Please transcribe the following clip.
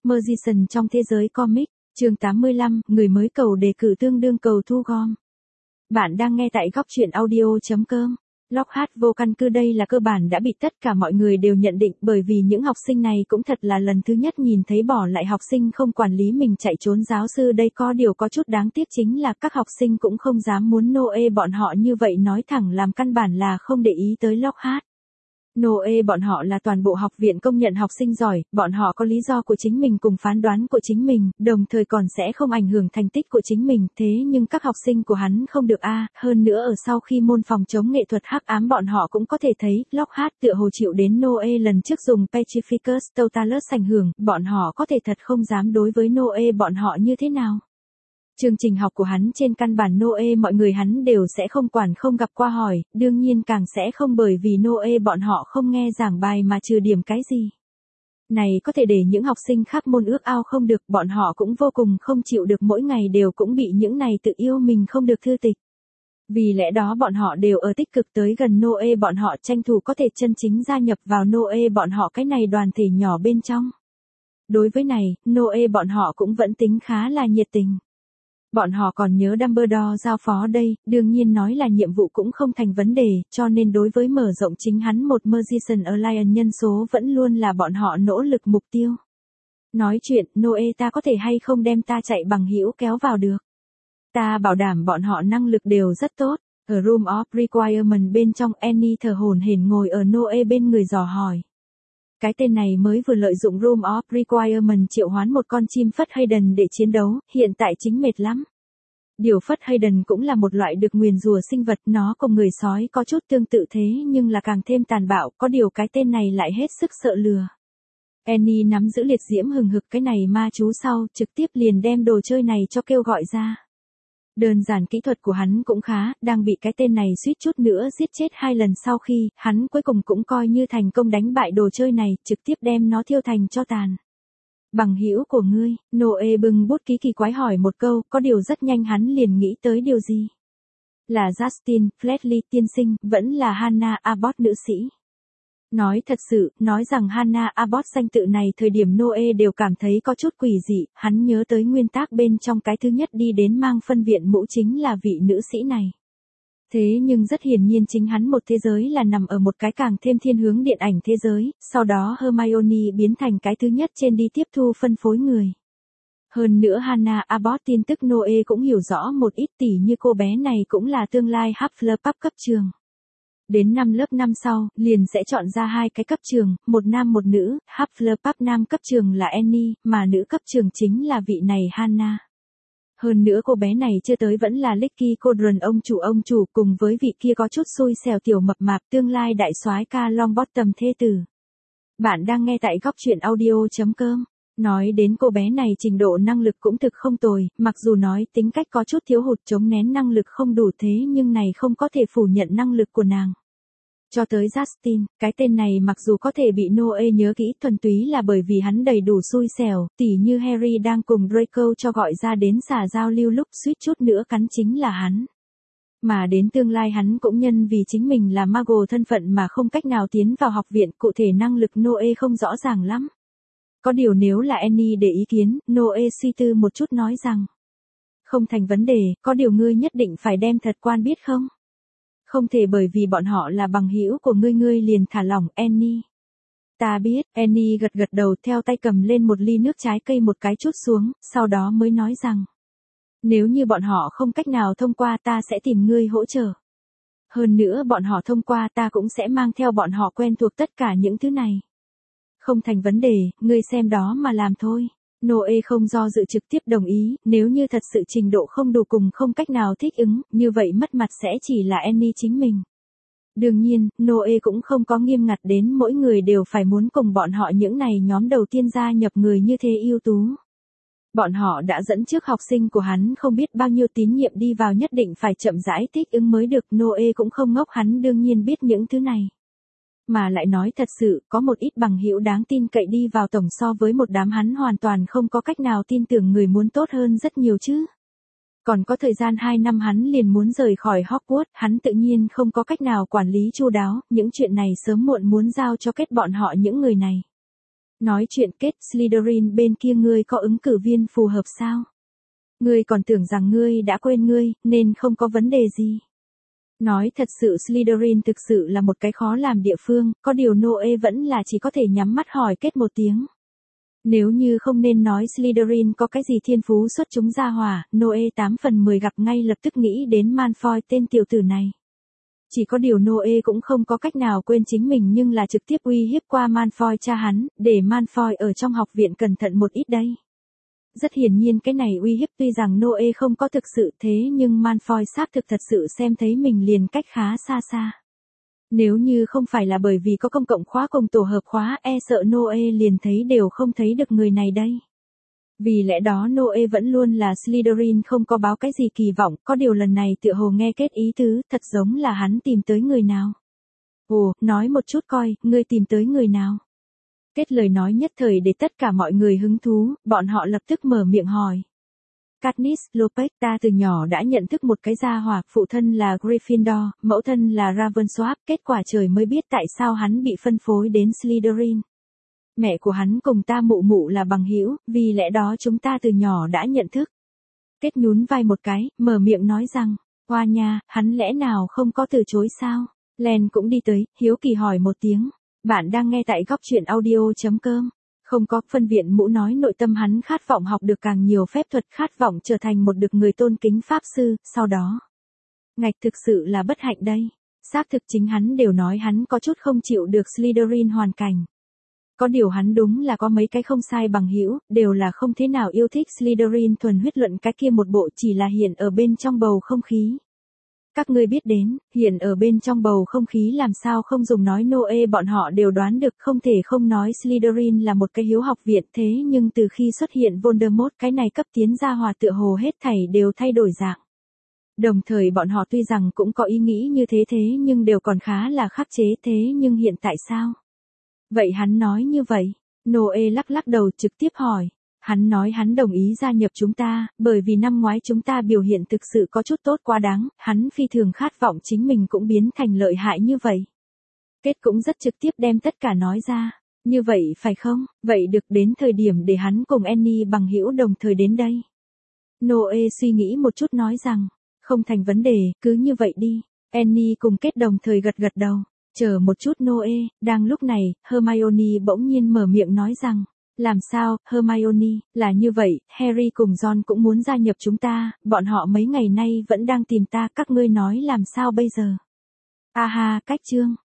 Murchison trong thế giới comic, chương 85, người mới cầu đề cử tương đương cầu thu gom. Bạn đang nghe tại góc truyện audio.com. Lockhart vô căn cứ đây là cơ bản đã bị tất cả mọi người đều nhận định, bởi vì những học sinh này cũng thật là lần thứ nhất nhìn thấy bỏ lại học sinh không quản lý mình chạy trốn giáo sư đây. Có điều có chút đáng tiếc chính là các học sinh cũng không dám muốn Noe bọn họ như vậy, nói thẳng làm căn bản là không để ý tới Lockhart. Noe bọn họ là toàn bộ học viện công nhận học sinh giỏi, bọn họ có lý do của chính mình cùng phán đoán của chính mình, đồng thời còn sẽ không ảnh hưởng thành tích của chính mình, thế nhưng các học sinh của hắn không được hơn nữa ở sau khi môn phòng chống nghệ thuật hắc ám bọn họ cũng có thể thấy, Lockhart tựa hồ chịu đến Noe lần trước dùng Petrificus Totalus ảnh hưởng, bọn họ có thể thật không dám đối với Noe bọn họ như thế nào. Chương trình học của hắn trên căn bản Noe mọi người hắn đều sẽ không quản, không gặp qua hỏi, đương nhiên càng sẽ không bởi vì Noe bọn họ không nghe giảng bài mà trừ điểm cái gì. Này có thể để những học sinh khác môn ước ao không được, bọn họ cũng vô cùng không chịu được mỗi ngày đều cũng bị những này tự yêu mình không được thư tịch. Vì lẽ đó bọn họ đều ở tích cực tới gần Noe bọn họ, tranh thủ có thể chân chính gia nhập vào Noe bọn họ cái này đoàn thể nhỏ bên trong. Đối với này, Noe bọn họ cũng vẫn tính khá là nhiệt tình. Bọn họ còn nhớ Dumbledore giao phó đây, đương nhiên nói là nhiệm vụ cũng không thành vấn đề, cho nên đối với mở rộng chính hắn một Murchison Alliance nhân số vẫn luôn là bọn họ nỗ lực mục tiêu. Nói chuyện, Noe ta có thể hay không đem ta chạy bằng hữu kéo vào được. Ta bảo đảm bọn họ năng lực đều rất tốt. Ở Room of Requirement bên trong, Annie thở hổn hển ngồi ở Noe bên người dò hỏi. Cái tên này mới vừa lợi dụng Room of Requirement triệu hoán một con chim Phất Hayden để chiến đấu, hiện tại chính mệt lắm. Điều Phất Hayden cũng là một loại được nguyền rủa sinh vật, nó cùng người sói có chút tương tự thế nhưng là càng thêm tàn bạo, có điều cái tên này lại hết sức sợ lừa. Annie nắm giữ liệt diễm hừng hực cái này ma chú sau, trực tiếp liền đem đồ chơi này cho kêu gọi ra. Đơn giản kỹ thuật của hắn cũng khá, đang bị cái tên này suýt chút nữa giết chết 2 lần sau khi, hắn cuối cùng cũng coi như thành công đánh bại đồ chơi này, trực tiếp đem nó thiêu thành tro tàn. Bằng hữu của ngươi, Noe bưng bút ký kỳ quái hỏi một câu, có điều rất nhanh hắn liền nghĩ tới điều gì. Là Justin Fletchley tiên sinh, vẫn là Hannah Abbott nữ sĩ. Nói thật sự, nói rằng Hannah Abbott danh tự này thời điểm Noe đều cảm thấy có chút quỷ dị, hắn nhớ tới nguyên tác bên trong cái thứ nhất đi đến mang phân viện mũ chính là vị nữ sĩ này. Thế nhưng rất hiển nhiên chính hắn một thế giới là nằm ở một cái càng thêm thiên hướng điện ảnh thế giới, sau đó Hermione biến thành cái thứ nhất trên đi tiếp thu phân phối người. Hơn nữa Hannah Abbott tin tức Noe cũng hiểu rõ một ít, tỉ như cô bé này cũng là tương lai Hufflepuff cấp trường. Đến năm lớp 5 sau, liền sẽ chọn ra 2 cái cấp trường, một nam một nữ, Hufflepuff nam cấp trường là Annie, mà nữ cấp trường chính là vị này Hannah. Hơn nữa cô bé này chưa tới vẫn là Licky Cauldron ông chủ cùng với vị kia có chút xui xẻo tiểu mập mạp tương lai đại soái ca Longbottom thê tử. Bạn đang nghe tại góc truyện audio.com. Nói đến cô bé này trình độ năng lực cũng thực không tồi, mặc dù nói tính cách có chút thiếu hụt chống nén năng lực không đủ thế nhưng này không có thể phủ nhận năng lực của nàng. Cho tới Justin, cái tên này mặc dù có thể bị Noe nhớ kỹ thuần túy là bởi vì hắn đầy đủ xui xẻo, tỉ như Harry đang cùng Draco cho gọi ra đến xả giao lưu lúc suýt chút nữa cắn chính là hắn. Mà đến tương lai hắn cũng nhân vì chính mình là Muggle thân phận mà không cách nào tiến vào học viện, cụ thể năng lực Noe không rõ ràng lắm. Có điều nếu là Annie để ý kiến, Noe suy tư một chút nói rằng. Không thành vấn đề, có điều ngươi nhất định phải đem thật quan biết không? Không thể bởi vì bọn họ là bằng hữu của ngươi liền thả lỏng Annie. Ta biết, Annie gật gật đầu theo tay cầm lên một ly nước trái cây một cái chút xuống, sau đó mới nói rằng. Nếu như bọn họ không cách nào thông qua ta sẽ tìm ngươi hỗ trợ. Hơn nữa bọn họ thông qua ta cũng sẽ mang theo bọn họ quen thuộc tất cả những thứ này. Không thành vấn đề, ngươi xem đó mà làm thôi. Noe không do dự trực tiếp đồng ý, nếu như thật sự trình độ không đủ cùng không cách nào thích ứng, như vậy mất mặt sẽ chỉ là Annie chính mình. Đương nhiên, Noe cũng không có nghiêm ngặt đến mỗi người đều phải muốn cùng bọn họ những này nhóm đầu tiên gia nhập người như thế ưu tú. Bọn họ đã dẫn trước học sinh của hắn không biết bao nhiêu tín nhiệm đi vào nhất định phải chậm rãi thích ứng mới được, Noe cũng không ngốc hắn đương nhiên biết những thứ này. Mà lại nói thật sự, có một ít bằng hữu đáng tin cậy đi vào tổng so với một đám hắn hoàn toàn không có cách nào tin tưởng người muốn tốt hơn rất nhiều chứ. Còn có thời gian 2 năm hắn liền muốn rời khỏi Hogwarts, hắn tự nhiên không có cách nào quản lý chu đáo, những chuyện này sớm muộn muốn giao cho kết bọn họ những người này. Nói chuyện kết Slytherin bên kia ngươi có ứng cử viên phù hợp sao? Ngươi còn tưởng rằng ngươi đã quên ngươi, nên không có vấn đề gì. Nói thật sự Slytherin thực sự là một cái khó làm địa phương, có điều Noe vẫn là chỉ có thể nhắm mắt hỏi kết một tiếng. Nếu như không nên nói Slytherin có cái gì thiên phú xuất chúng ra hỏa, Noe 8 phần 10 gặp ngay lập tức nghĩ đến Malfoy tên tiểu tử này. Chỉ có điều Noe cũng không có cách nào quên chính mình nhưng là trực tiếp uy hiếp qua Malfoy cha hắn, để Malfoy ở trong học viện cẩn thận một ít đây. Rất hiển nhiên cái này uy hiếp tuy rằng Noe không có thực sự thế nhưng Malfoy xác thực thật sự xem thấy mình liền cách khá xa xa. Nếu như không phải là bởi vì có công cộng khóa cùng tổ hợp khóa e sợ Noe liền thấy đều không thấy được người này đây. Vì lẽ đó Noe vẫn luôn là Slytherin không có báo cái gì kỳ vọng, có điều lần này tựa hồ nghe kết ý tứ, thật giống là hắn tìm tới người nào. Ồ, nói một chút coi, ngươi tìm tới người nào. Kết lời nói nhất thời để tất cả mọi người hứng thú, bọn họ lập tức mở miệng hỏi. Katniss Lopez ta từ nhỏ đã nhận thức một cái gia hỏa, phụ thân là Gryffindor, mẫu thân là Ravensworth, kết quả trời mới biết tại sao hắn bị phân phối đến Slytherin. Mẹ của hắn cùng ta mụ mụ là bằng hữu, vì lẽ đó chúng ta từ nhỏ đã nhận thức. Kết nhún vai một cái, mở miệng nói rằng, hoa nha, hắn lẽ nào không có từ chối sao? Len cũng đi tới, hiếu kỳ hỏi một tiếng. Bạn đang nghe tại góc truyện audio.com. Không có, phân viện mũ nói nội tâm hắn khát vọng học được càng nhiều phép thuật, khát vọng trở thành một được người tôn kính pháp sư, sau đó. Ngạch thực sự là bất hạnh đây. Xác thực chính hắn đều nói hắn có chút không chịu được Slytherin hoàn cảnh. Có điều hắn đúng là có mấy cái không sai bằng hữu, đều là không thế nào yêu thích Slytherin thuần huyết luận cái kia một bộ chỉ là hiện ở bên trong bầu không khí. Các ngươi biết đến, hiện ở bên trong bầu không khí làm sao không dùng nói Noe bọn họ đều đoán được không thể không nói Slytherin là một cái hiếu học viện thế nhưng từ khi xuất hiện Voldemort cái này cấp tiến gia hòa tựa hồ hết thảy đều thay đổi dạng. Đồng thời bọn họ tuy rằng cũng có ý nghĩ như thế nhưng đều còn khá là khắc chế thế nhưng hiện tại sao? Vậy hắn nói như vậy, Noe lắc lắc đầu trực tiếp hỏi. Hắn nói hắn đồng ý gia nhập chúng ta, bởi vì năm ngoái chúng ta biểu hiện thực sự có chút tốt quá đáng, hắn phi thường khát vọng chính mình cũng biến thành lợi hại như vậy. Kết cũng rất trực tiếp đem tất cả nói ra, như vậy phải không, vậy được đến thời điểm để hắn cùng Annie bằng hữu đồng thời đến đây. Noe suy nghĩ một chút nói rằng, không thành vấn đề, cứ như vậy đi, Annie cùng Kết đồng thời gật gật đầu, chờ một chút Noe, đang lúc này, Hermione bỗng nhiên mở miệng nói rằng, làm sao, Hermione, là như vậy, Harry cùng Ron cũng muốn gia nhập chúng ta, bọn họ mấy ngày nay vẫn đang tìm ta, các ngươi nói làm sao bây giờ? À ha, cách chương.